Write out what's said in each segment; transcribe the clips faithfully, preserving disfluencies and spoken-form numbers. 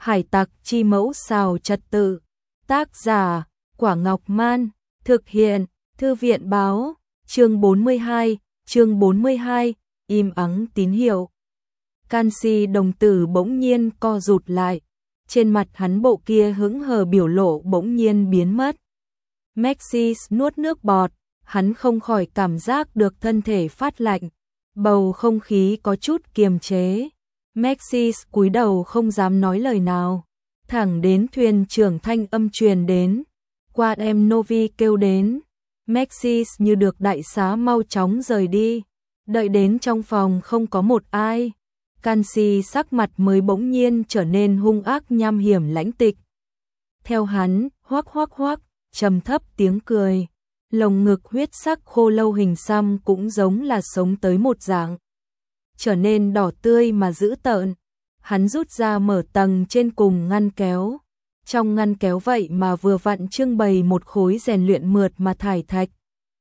Hải tặc chi mẫu xào trật tự. Tác giả, Quả Ngọc Man. Thực hiện, Thư viện báo. Chương bốn mươi hai, chương bốn mươi hai, im ắng tín hiệu. Canxi đồng tử bỗng nhiên co rụt lại. Trên mặt hắn bộ kia hững hờ biểu lộ bỗng nhiên biến mất. Maxis nuốt nước bọt, hắn không khỏi cảm giác được thân thể phát lạnh. Bầu không khí có chút kiềm chế. Maxis cúi đầu không dám nói lời nào. Thẳng đến thuyền trưởng thanh âm truyền đến. Qua em Novi kêu đến. Maxis như được đại xá mau chóng rời đi. Đợi đến trong phòng không có một ai. Canxi sắc mặt mới bỗng nhiên trở nên hung ác nham hiểm lãnh tịch. Theo hắn, hoác hoác hoác, trầm thấp tiếng cười. Lồng ngực huyết sắc khô lâu hình xăm cũng giống là sống tới một dạng. Trở nên đỏ tươi mà dữ tợn. Hắn rút ra mở tầng trên cùng ngăn kéo. Trong ngăn kéo vậy mà vừa vặn trưng bày một khối rèn luyện mượt mà thải thạch.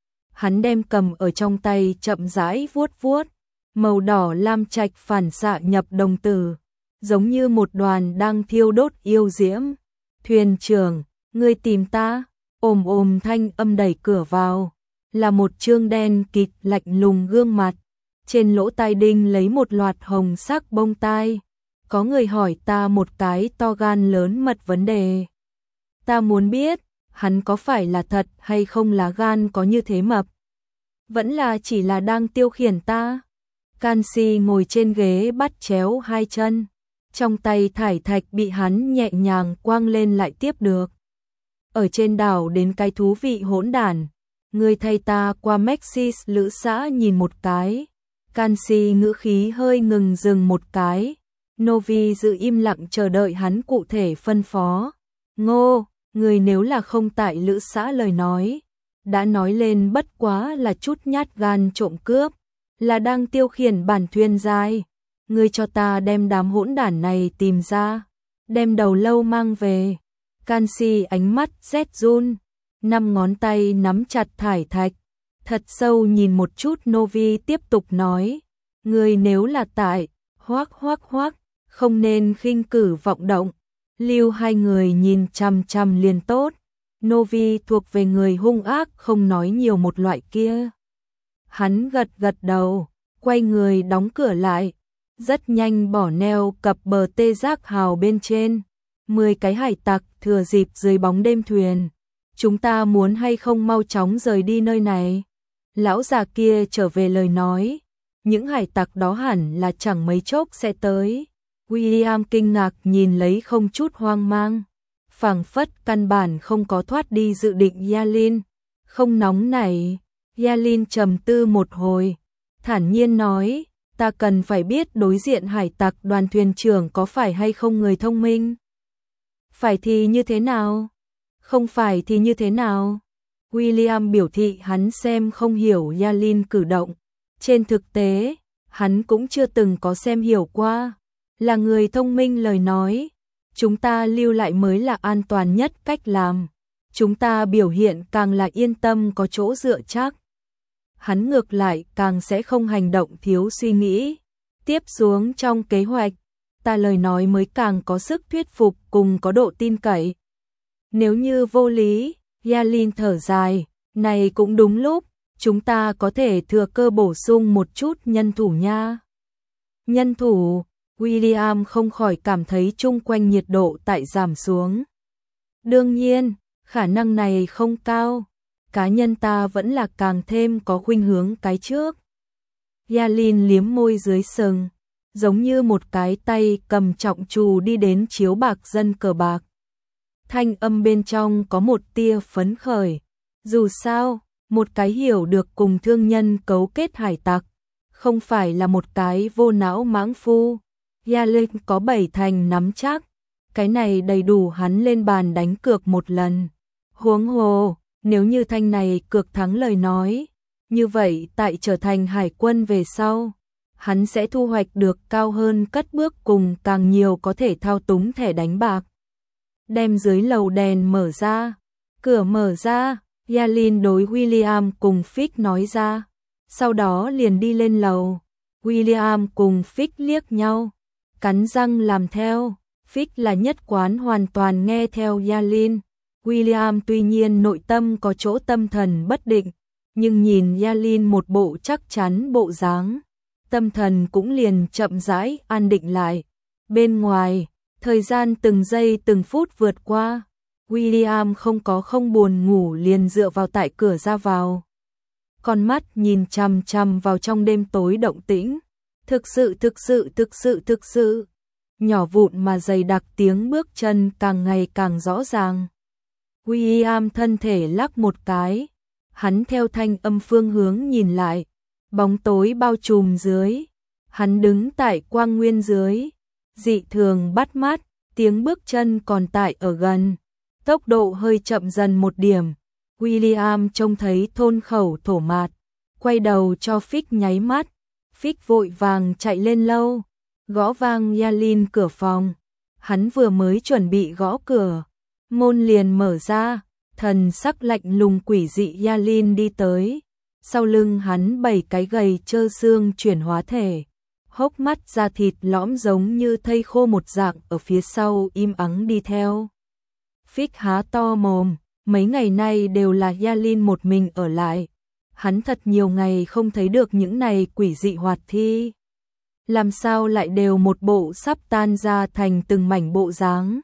Hắn đem cầm ở trong tay chậm rãi vuốt vuốt. Màu đỏ lam trạch phản xạ nhập đồng tử. Giống như một đoàn đang thiêu đốt yêu diễm. Thuyền trưởng, ngươi tìm ta. Ồm ồm thanh âm đẩy cửa vào. Là một trương đen kịt lạnh lùng gương mặt. Trên lỗ tai đinh lấy một loạt hồng sắc bông tai. Có người hỏi ta một cái to gan lớn mật vấn đề. Ta muốn biết, hắn có phải là thật hay không lá gan có như thế mập? Vẫn là chỉ là đang tiêu khiển ta? Canxi ngồi trên ghế bắt chéo hai chân. Trong tay thải thạch bị hắn nhẹ nhàng quăng lên lại tiếp được. Ở trên đảo đến cái thú vị hỗn đản. Người thay ta qua Maxis lữ xã nhìn một cái. Canxi ngữ khí hơi ngừng dừng một cái. Novi giữ im lặng chờ đợi hắn cụ thể phân phó. Ngô, người nếu là không tại lữ xã lời nói. Đã nói lên bất quá là chút nhát gan trộm cướp. Là đang tiêu khiển bản thuyền dài. Người cho ta đem đám hỗn đản này tìm ra. Đem đầu lâu mang về. Canxi ánh mắt rét run. Năm ngón tay nắm chặt thải thạch. Thật sâu nhìn một chút Novi tiếp tục nói. Người nếu là tại, hoác hoác hoác, không nên khinh cử vọng động. Lưu hai người nhìn chằm chằm liền tốt. Novi thuộc về người hung ác không nói nhiều một loại kia. Hắn gật gật đầu, quay người đóng cửa lại. Rất nhanh bỏ neo cập bờ tê giác hào bên trên. Mười cái hải tặc thừa dịp dưới bóng đêm thuyền. Chúng ta muốn hay không mau chóng rời đi nơi này? Lão già kia trở về lời nói. Những hải tặc đó hẳn là chẳng mấy chốc sẽ tới. William kinh ngạc nhìn lấy không chút hoang mang. Phảng phất căn bản không có thoát đi dự định Yalin. Không nóng nảy. Yalin trầm tư một hồi. Thản nhiên nói. Ta cần phải biết đối diện hải tặc đoàn thuyền trưởng có phải hay không người thông minh. Phải thì như thế nào? Không phải thì như thế nào? William biểu thị hắn xem không hiểu Yalin cử động. Trên thực tế, hắn cũng chưa từng có xem hiểu qua. Là người thông minh lời nói. Chúng ta lưu lại mới là an toàn nhất cách làm. Chúng ta biểu hiện càng là yên tâm có chỗ dựa chắc. Hắn ngược lại càng sẽ không hành động thiếu suy nghĩ. Tiếp xuống trong kế hoạch, ta lời nói mới càng có sức thuyết phục cùng có độ tin cậy. Nếu như vô lý, Yalin thở dài, này cũng đúng lúc, chúng ta có thể thừa cơ bổ sung một chút nhân thủ nha. Nhân thủ, William không khỏi cảm thấy chung quanh nhiệt độ tại giảm xuống. Đương nhiên, khả năng này không cao, cá nhân ta vẫn là càng thêm có khuynh hướng cái trước. Yalin liếm môi dưới sừng, giống như một cái tay cầm trọng trù đi đến chiếu bạc dân cờ bạc. Thanh âm bên trong có một tia phấn khởi. Dù sao, một cái hiểu được cùng thương nhân cấu kết hải tặc, không phải là một cái vô não mãng phu. Yalin có bảy thành nắm chắc, cái này đầy đủ hắn lên bàn đánh cược một lần. Huống hồ, nếu như thanh này cược thắng lời nói, như vậy tại trở thành hải quân về sau, hắn sẽ thu hoạch được cao hơn cất bước cùng càng nhiều có thể thao túng thẻ đánh bạc. Đem dưới lầu đèn mở ra, cửa mở ra, Yalin đối William cùng Fix nói ra, sau đó liền đi lên lầu. William cùng Fix liếc nhau, cắn răng làm theo. Fix là nhất quán hoàn toàn nghe theo Yalin. William tuy nhiên nội tâm có chỗ tâm thần bất định, nhưng nhìn Yalin một bộ chắc chắn bộ dáng, tâm thần cũng liền chậm rãi an định lại. Bên ngoài, thời gian từng giây từng phút vượt qua, William không có không buồn ngủ liền dựa vào tại cửa ra vào. Con mắt nhìn chằm chằm vào trong đêm tối động tĩnh, thực sự thực sự thực sự thực sự, nhỏ vụn mà dày đặc tiếng bước chân càng ngày càng rõ ràng. William thân thể lắc một cái, hắn theo thanh âm phương hướng nhìn lại, bóng tối bao trùm dưới, hắn đứng tại quang nguyên dưới, dị thường bắt mắt, tiếng bước chân còn tại ở gần, tốc độ hơi chậm dần một điểm. William trông thấy thôn khẩu thổ mạt, quay đầu cho Fix nháy mắt, Fix vội vàng chạy lên lâu, gõ vang Yalin cửa phòng. Hắn vừa mới chuẩn bị gõ cửa, môn liền mở ra, thần sắc lạnh lùng quỷ dị Yalin đi tới. Sau lưng hắn bảy cái gầy trơ xương chuyển hóa thể, hốc mắt da thịt lõm giống như thây khô một dạng ở phía sau im ắng đi theo. Fix há to mồm, mấy ngày nay đều là Yalin một mình ở lại. Hắn thật nhiều ngày không thấy được những này quỷ dị hoạt thi. Làm sao lại đều một bộ sắp tan ra thành từng mảnh bộ dáng.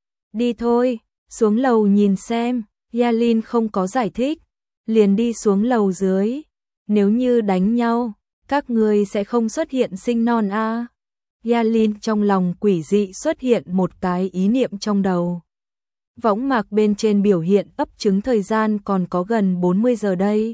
Đi thôi, xuống lầu nhìn xem. Yalin không có giải thích, liền đi xuống lầu dưới. Nếu như đánh nhau, các ngươi sẽ không xuất hiện sinh non a. À. Yalin trong lòng quỷ dị xuất hiện một cái ý niệm trong đầu. Võng mạc bên trên biểu hiện ấp trứng thời gian còn có gần bốn mươi giờ đây.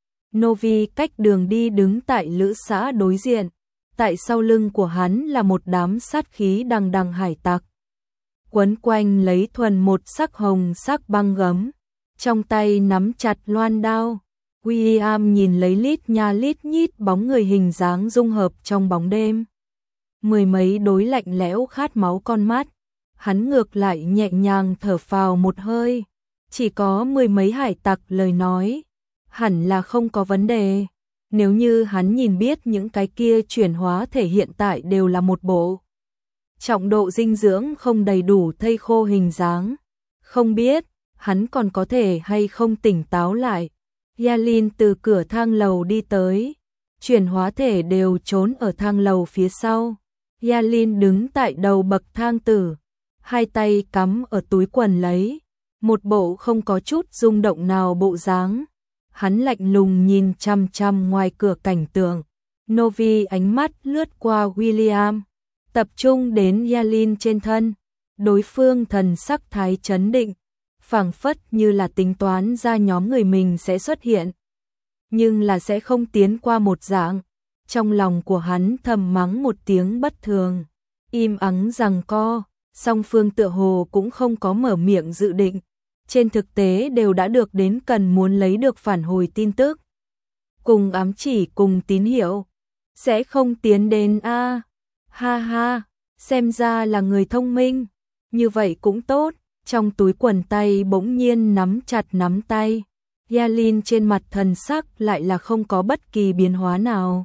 Novi cách đường đi đứng tại lữ xã đối diện, tại sau lưng của hắn là một đám sát khí đằng đằng hải tặc. Quấn quanh lấy thuần một sắc hồng sắc băng gấm, trong tay nắm chặt loan đao. William nhìn lấy lít nha lít nhít bóng người hình dáng dung hợp trong bóng đêm. Mười mấy đối lạnh lẽo khát máu con mắt, hắn ngược lại nhẹ nhàng thở phào một hơi. Chỉ có mười mấy hải tặc lời nói, hẳn là không có vấn đề. Nếu như hắn nhìn biết những cái kia chuyển hóa thể hiện tại đều là một bộ trọng độ dinh dưỡng không đầy đủ thây khô hình dáng, không biết hắn còn có thể hay không tỉnh táo lại. Yalin từ cửa thang lầu đi tới, chuyển hóa thể đều trốn ở thang lầu phía sau. Yalin đứng tại đầu bậc thang tử, hai tay cắm ở túi quần lấy, một bộ không có chút rung động nào bộ dáng. Hắn lạnh lùng nhìn chằm chằm ngoài cửa cảnh tượng. Novi ánh mắt lướt qua William, tập trung đến Yalin trên thân. Đối phương thần sắc thái chấn định, phảng phất như là tính toán ra nhóm người mình sẽ xuất hiện, nhưng là sẽ không tiến qua một dạng. Trong lòng của hắn thầm mắng một tiếng bất thường, im ắng giằng co, song phương tựa hồ cũng không có mở miệng dự định. Trên thực tế đều đã được đến cần muốn lấy được phản hồi tin tức. Cùng ám chỉ cùng tín hiệu. Sẽ không tiến đến a à. Ha ha, xem ra là người thông minh. Như vậy cũng tốt. Trong túi quần tay bỗng nhiên nắm chặt nắm tay. Yalin trên mặt thần sắc lại là không có bất kỳ biến hóa nào.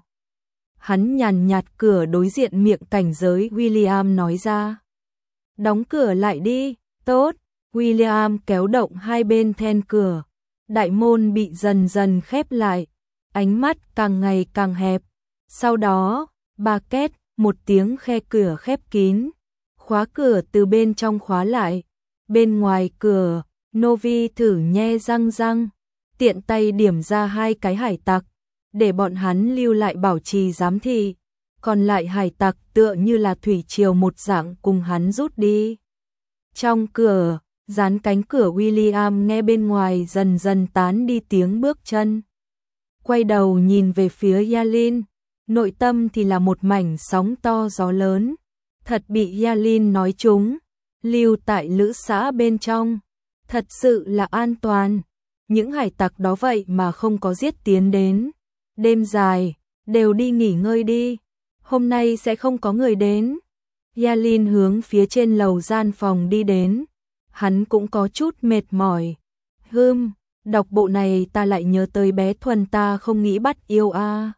Hắn nhàn nhạt cửa đối diện miệng cảnh giới William nói ra. Đóng cửa lại đi, tốt. William kéo động hai bên then cửa, đại môn bị dần dần khép lại, ánh mắt càng ngày càng hẹp. Sau đó, ba két, một tiếng khe cửa khép kín, khóa cửa từ bên trong khóa lại. Bên ngoài cửa, Novi thử nhe răng răng, tiện tay điểm ra hai cái hải tặc, để bọn hắn lưu lại bảo trì giám thị. Còn lại hải tặc tựa như là thủy triều một dạng cùng hắn rút đi. Trong cửa, dán cánh cửa William nghe bên ngoài dần dần tán đi tiếng bước chân. Quay đầu nhìn về phía Yalin, nội tâm thì là một mảnh sóng to gió lớn. Thật bị Yalin nói trúng, lưu tại lữ xã bên trong, thật sự là an toàn. Những hải tặc đó vậy mà không có giết tiến đến. Đêm dài, đều đi nghỉ ngơi đi, hôm nay sẽ không có người đến. Yalin hướng phía trên lầu gian phòng đi đến. Hắn cũng có chút mệt mỏi. Hừm, đọc bộ này ta lại nhớ tới bé Thuần ta không nghĩ bắt yêu a. À.